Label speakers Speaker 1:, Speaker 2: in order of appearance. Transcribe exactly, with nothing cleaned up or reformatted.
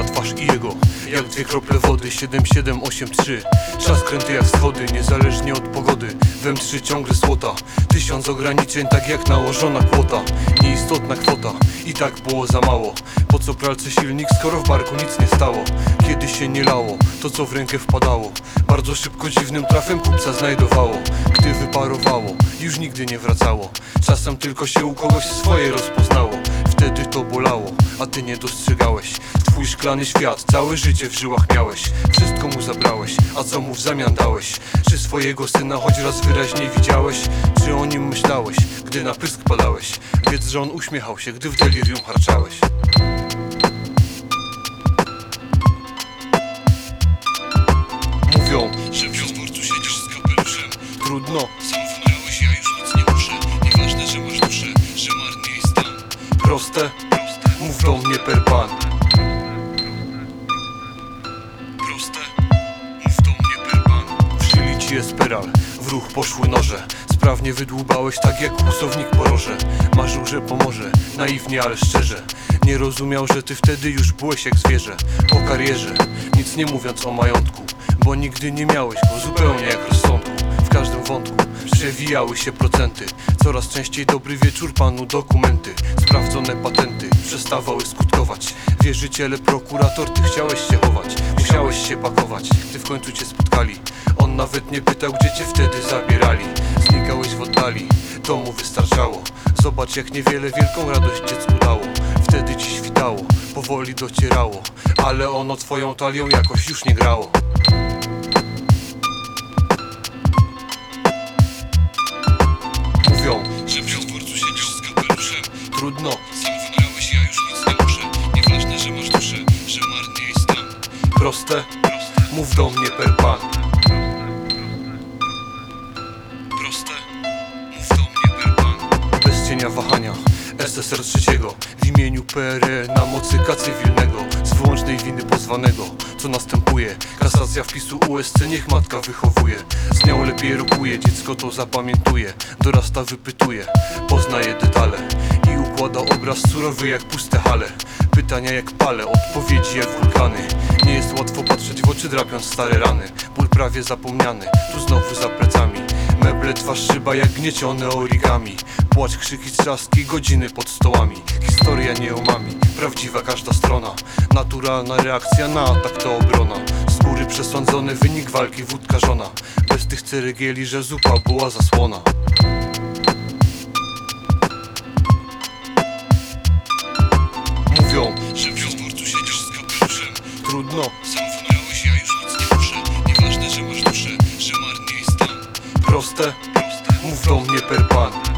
Speaker 1: twoja twarz i jego, jak dwie krople wody. Siedem siedem osiem trzy. Czas kręty jak schody, niezależnie od pogody. W M trzy ciągle słota. Tysiąc ograniczeń, tak jak nałożona kwota. Nieistotna kwota, i tak było za mało. Po co pralce silnik, skoro w barku nic nie stało? Kiedy się nie lało, to co w rękę wpadało, bardzo szybko dziwnym trafem kupca znajdowało. Gdy wyparowało, już nigdy nie wracało. Czasem tylko się u kogoś swoje rozpoznało. Wtedy to bolało, a ty nie dostrzegałeś. Twój szklany świat, całe życie w żyłach miałeś. Wszystko mu zabrałeś, a co mu w zamian dałeś? Czy swojego syna choć raz wyraźniej widziałeś? Czy o nim myślałeś, gdy na pysk padałeś? Wiedz, że on uśmiechał się, gdy w delirium harczałeś. Mówią, że w dworcu siedział z kapeluszem. Trudno, sam wmrałeś, ja już nic nie muszę. Nieważne, że masz duszę, że marnie jest tam. Proste, mów do mnie per pan. Proste, mów do mnie per pan. Wszyli ci espiral, w ruch poszły noże. Sprawnie wydłubałeś, tak jak kłusownik po roże. Marzył, że pomoże, naiwnie, ale szczerze. Nie rozumiał, że ty wtedy już byłeś jak zwierzę. Po karierze, nic nie mówiąc o majątku, bo nigdy nie miałeś go, zupełnie jak rozsądku. W każdym wątku przewijały się procenty. Coraz częściej dobry wieczór panu dokumenty. Sprawdzone patenty przestawały skutkować. Wierzyciele, prokurator, ty chciałeś się chować. Musiałeś się pakować, gdy w końcu cię spotkali. On nawet nie pytał, gdzie cię wtedy zabierali. Znikałeś w oddali, to mu wystarczało. Zobacz, jak niewiele wielką radość dziecku dało. Wtedy ci świtało, powoli docierało, ale ono twoją talią jakoś już nie grało. Mówią, że w dworcu siedział z kapeluszem. Trudno, sam wmrałeś, ja już nic nie muszę. Nieważne, że masz duszę, że marnie jest tam. Proste, mów do mnie per pan. Proste, mów do mnie per pan. Bez cienia wahania S S R trzeciego w imieniu P R L na mocy K cywilnego, z wyłącznej winy pozwanego. Co następuje? Kasacja wpisu U S C, niech matka wychowuje. Z nią lepiej rokuje, dziecko to zapamiętuje. Dorasta, wypytuje, poznaje detale i układa obraz surowy jak puste hale. Pytania jak pale, odpowiedzi jak wulkany. Nie jest łatwo patrzeć w oczy, drapiąc stare rany. Ból prawie zapomniany, tu znowu za plecami. Meble, twarz, szyba jak gniecione origami. Płacz, krzyki, trzaski, godziny pod stołami. Historia nie omami, prawdziwa każda strona. Naturalna reakcja na atak to obrona. Z góry przesądzony wynik walki wódka żona. Bez tych ceregieli, że zupa była zasłona. Mówią, że w dworcu siedział z kapeluszem. Trudno, sam wmrałeś, ja już nic nie muszę. Nieważne, że masz duszę, że marnie jest tam. Proste, mów do mnie per pan.